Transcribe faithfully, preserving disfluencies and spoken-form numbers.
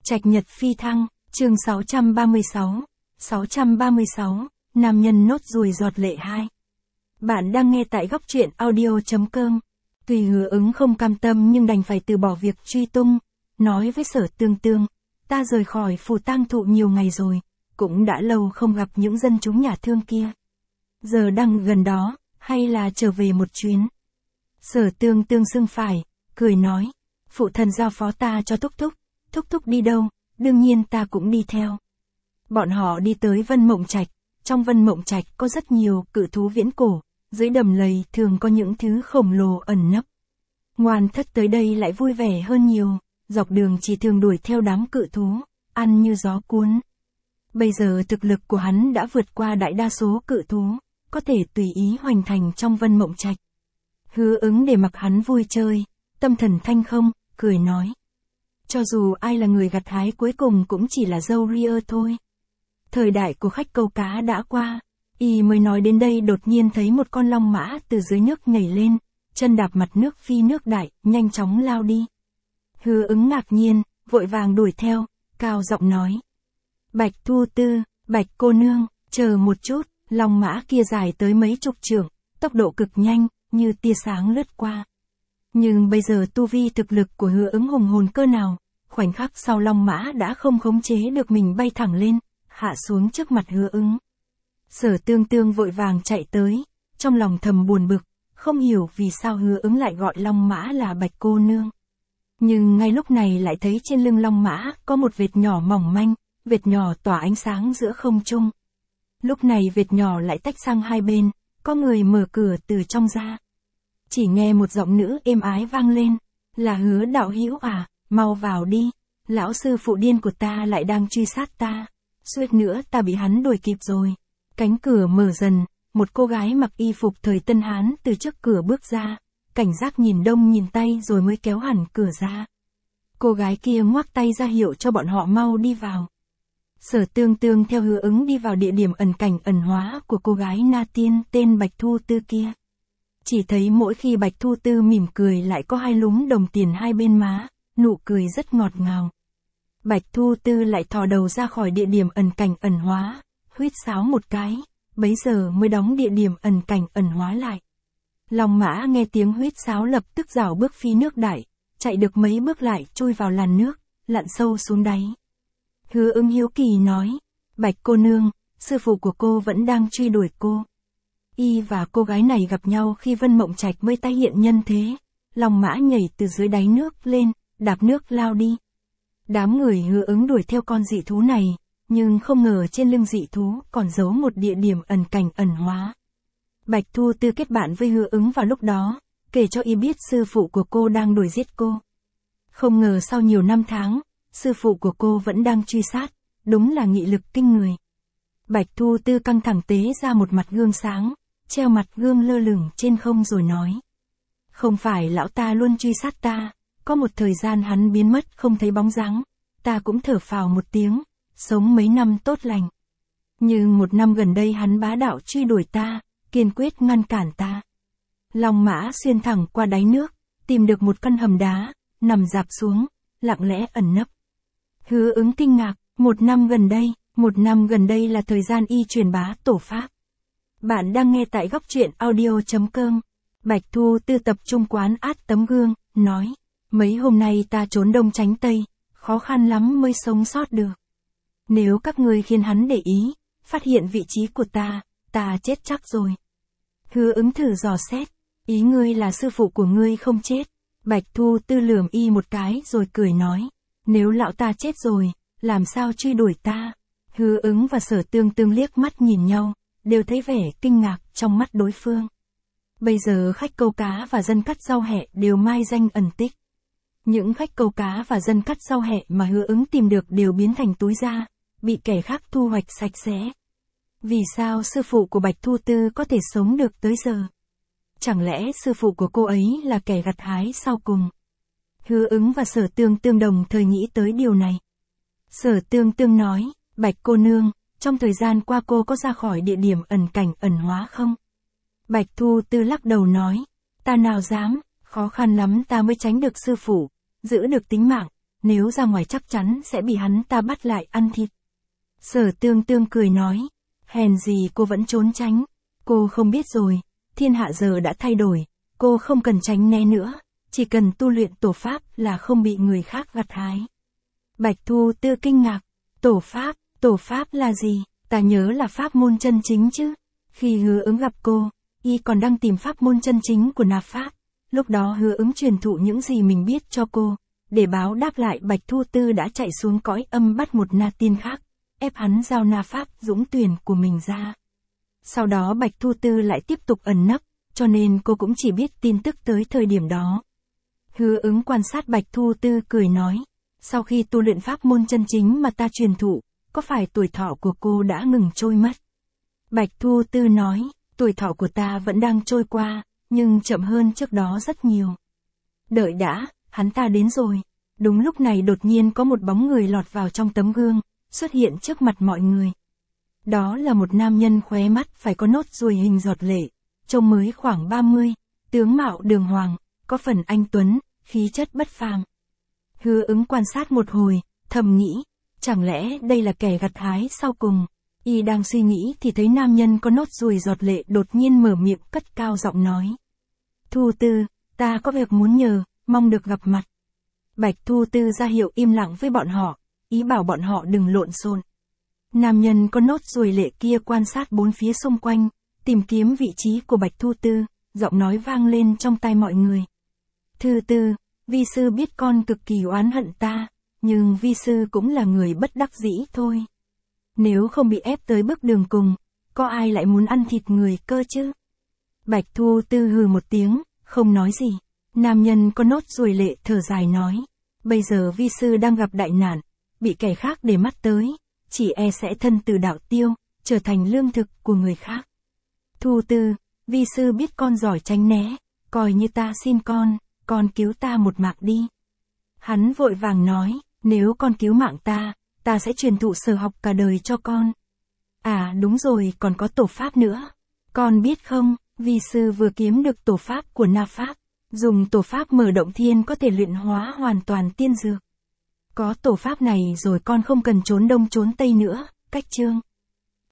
Trạch nhật phi thăng, chương sáu trăm ba mươi sáu, sáu trăm ba mươi sáu, nam nhân nốt ruồi giọt lệ hai. Bạn đang nghe tại góc truyện audio.com. Tuy Hứa Ứng không cam tâm nhưng đành phải từ bỏ việc truy tung, nói với Sở Tương Tương, ta rời khỏi phủ tang thụ nhiều ngày rồi, cũng đã lâu không gặp những dân chúng nhà thương kia. Giờ đang gần đó, hay là trở về một chuyến. Sở Tương Tương sưng phải, cười nói, phụ thần giao phó ta cho Thúc Thúc, Thúc Thúc đi đâu, đương nhiên ta cũng đi theo. Bọn họ đi tới Vân Mộng Trạch, trong Vân Mộng Trạch có rất nhiều cự thú viễn cổ, dưới đầm lầy thường có những thứ khổng lồ ẩn nấp. Ngoan Thất tới đây lại vui vẻ hơn nhiều, dọc đường chỉ thường đuổi theo đám cự thú, ăn như gió cuốn. Bây giờ thực lực của hắn đã vượt qua đại đa số cự thú, có thể tùy ý hoành thành trong Vân Mộng Trạch. Hứa Ứng để mặc hắn vui chơi, tâm thần thanh không, cười nói. Cho dù ai là người gặt hái cuối cùng cũng chỉ là dâu ria thôi. Thời đại của khách câu cá đã qua, y mới nói đến đây đột nhiên thấy một con long mã từ dưới nước nhảy lên, chân đạp mặt nước phi nước đại, nhanh chóng lao đi. Hứa Ứng ngạc nhiên, vội vàng đuổi theo, cao giọng nói. Bạch Thu Tư, Bạch cô nương, chờ một chút, long mã kia dài tới mấy chục trượng, tốc độ cực nhanh, như tia sáng lướt qua. Nhưng bây giờ tu vi thực lực của Hứa Ứng hùng hồn cơ nào, khoảnh khắc sau long mã đã không khống chế được mình bay thẳng lên, hạ xuống trước mặt Hứa Ứng. Sở Tương Tương vội vàng chạy tới, trong lòng thầm buồn bực, không hiểu vì sao Hứa Ứng lại gọi long mã là Bạch cô nương. Nhưng ngay lúc này lại thấy trên lưng long mã có một vệt nhỏ mỏng manh, vệt nhỏ tỏa ánh sáng giữa không trung. Lúc này vệt nhỏ lại tách sang hai bên, có người mở cửa từ trong ra. Chỉ nghe một giọng nữ êm ái vang lên, là Hứa đạo hữu à, mau vào đi, lão sư phụ điên của ta lại đang truy sát ta, suýt nữa ta bị hắn đuổi kịp rồi. Cánh cửa mở dần, một cô gái mặc y phục thời Tân Hán từ trước cửa bước ra, cảnh giác nhìn đông nhìn tây rồi mới kéo hẳn cửa ra. Cô gái kia ngoắc tay ra hiệu cho bọn họ mau đi vào. Sở Tương Tương theo Hứa Ứng đi vào địa điểm ẩn cảnh ẩn hóa của cô gái Na Tiên tên Bạch Thu Tư kia. Chỉ thấy mỗi khi Bạch Thu Tư mỉm cười lại có hai lúm đồng tiền hai bên má, nụ cười rất ngọt ngào. Bạch Thu Tư lại thò đầu ra khỏi địa điểm ẩn cảnh ẩn hóa, huýt sáo một cái, bấy giờ mới đóng địa điểm ẩn cảnh ẩn hóa lại. Long mã nghe tiếng huýt sáo lập tức rảo bước phi nước đại, chạy được mấy bước lại chui vào làn nước, lặn sâu xuống đáy. Hứa Ứng hiếu kỳ nói, Bạch cô nương, sư phụ của cô vẫn đang truy đuổi cô. Y và cô gái này gặp nhau khi Vân Mộng Trạch mới tái hiện nhân thế. Long mã nhảy từ dưới đáy nước lên, đạp nước lao đi. Đám người Hứa Ứng đuổi theo con dị thú này, nhưng không ngờ trên lưng dị thú còn giấu một địa điểm ẩn cảnh ẩn hóa. Bạch Thu Tư kết bạn với Hứa Ứng vào lúc đó, kể cho y biết sư phụ của cô đang đuổi giết cô. Không ngờ sau nhiều năm tháng, sư phụ của cô vẫn đang truy sát, đúng là nghị lực kinh người. Bạch Thu Tư căng thẳng tế ra một mặt gương sáng, treo mặt gương lơ lửng trên không rồi nói. Không phải lão ta luôn truy sát ta, có một thời gian hắn biến mất không thấy bóng dáng, ta cũng thở phào một tiếng, sống mấy năm tốt lành. Nhưng một năm gần đây hắn bá đạo truy đuổi ta, kiên quyết ngăn cản ta. Long mã xuyên thẳng qua đáy nước, tìm được một căn hầm đá, nằm dạp xuống, lặng lẽ ẩn nấp. Hứa Ứng kinh ngạc, một năm gần đây, một năm gần đây là thời gian y truyền bá tổ pháp. Bạn đang nghe tại góc truyện audio.com. Bạch Thu Tư tập trung quán át tấm gương, nói, mấy hôm nay ta trốn đông tránh tây, khó khăn lắm mới sống sót được. Nếu các ngươi khiến hắn để ý, phát hiện vị trí của ta, ta chết chắc rồi. Hứa Ứng thử dò xét, ý ngươi là sư phụ của ngươi không chết. Bạch Thu Tư lườm y một cái rồi cười nói, nếu lão ta chết rồi, làm sao truy đuổi ta? Hứa Ứng và Sở Tương Tương liếc mắt nhìn nhau, đều thấy vẻ kinh ngạc trong mắt đối phương. Bây giờ khách câu cá và dân cắt rau hẹ đều mai danh ẩn tích. Những khách câu cá và dân cắt rau hẹ mà Hứa Ứng tìm được đều biến thành túi da, bị kẻ khác thu hoạch sạch sẽ. Vì sao sư phụ của Bạch Thu Tư có thể sống được tới giờ? Chẳng lẽ sư phụ của cô ấy là kẻ gặt hái sau cùng? Hứa Ứng và Sở Tương Tương đồng thời nghĩ tới điều này. Sở Tương Tương nói, Bạch cô nương, trong thời gian qua cô có ra khỏi địa điểm ẩn cảnh ẩn hóa không? Bạch Thu Tư lắc đầu nói, ta nào dám, khó khăn lắm ta mới tránh được sư phụ, giữ được tính mạng, nếu ra ngoài chắc chắn sẽ bị hắn ta bắt lại ăn thịt. Sở Tương Tương cười nói, hèn gì cô vẫn trốn tránh, cô không biết rồi, thiên hạ giờ đã thay đổi, cô không cần tránh né nữa, chỉ cần tu luyện tổ pháp là không bị người khác gặt hái. Bạch Thu Tư kinh ngạc, tổ pháp, tổ pháp là gì, ta nhớ là pháp môn chân chính chứ. Khi Hứa Ứng gặp cô, y còn đang tìm pháp môn chân chính của Na Pháp, lúc đó Hứa Ứng truyền thụ những gì mình biết cho cô, để báo đáp lại Bạch Thu Tư đã chạy xuống cõi âm bắt một Na Tiên khác, ép hắn giao Na Pháp dũng tuyển của mình ra. Sau đó Bạch Thu Tư lại tiếp tục ẩn nấp, cho nên cô cũng chỉ biết tin tức tới thời điểm đó. Hứa Ứng quan sát Bạch Thu Tư cười nói, sau khi tu luyện pháp môn chân chính mà ta truyền thụ, có phải tuổi thọ của cô đã ngừng trôi mất? Bạch Thu Tư nói, tuổi thọ của ta vẫn đang trôi qua, nhưng chậm hơn trước đó rất nhiều. Đợi đã, hắn ta đến rồi. Đúng lúc này đột nhiên có một bóng người lọt vào trong tấm gương, xuất hiện trước mặt mọi người. Đó là một nam nhân khóe mắt phải có nốt ruồi hình giọt lệ, trông mới khoảng ba mươi, tướng mạo đường hoàng, có phần anh tuấn, khí chất bất phàm. Hứa Ứng quan sát một hồi, thầm nghĩ, chẳng lẽ đây là kẻ gặt hái sau cùng. Y đang suy nghĩ thì thấy nam nhân có nốt ruồi giọt lệ đột nhiên mở miệng cất cao giọng nói. Thu Tư, ta có việc muốn nhờ, mong được gặp mặt. Bạch Thu Tư ra hiệu im lặng với bọn họ, ý bảo bọn họ đừng lộn xộn. Nam nhân có nốt ruồi lệ kia quan sát bốn phía xung quanh, tìm kiếm vị trí của Bạch Thu Tư, giọng nói vang lên trong tai mọi người. Thư Tư, vi sư biết con cực kỳ oán hận ta, nhưng vi sư cũng là người bất đắc dĩ thôi. Nếu không bị ép tới bước đường cùng, có ai lại muốn ăn thịt người cơ chứ? Bạch Thu Tư hừ một tiếng, không nói gì. Nam nhân có nốt ruồi lệ thở dài nói, bây giờ vi sư đang gặp đại nạn, bị kẻ khác để mắt tới, chỉ e sẽ thân từ đạo tiêu, trở thành lương thực của người khác. Thu Tư, vi sư biết con giỏi tránh né, coi như ta xin con, con cứu ta một mạng đi. Hắn vội vàng nói, nếu con cứu mạng ta, ta sẽ truyền thụ sở học cả đời cho con. À đúng rồi, còn có tổ pháp nữa. Con biết không, vi sư vừa kiếm được tổ pháp của Na Pháp. Dùng tổ pháp mở động thiên có thể luyện hóa hoàn toàn tiên dược. Có tổ pháp này rồi con không cần trốn đông trốn tây nữa, cách chương.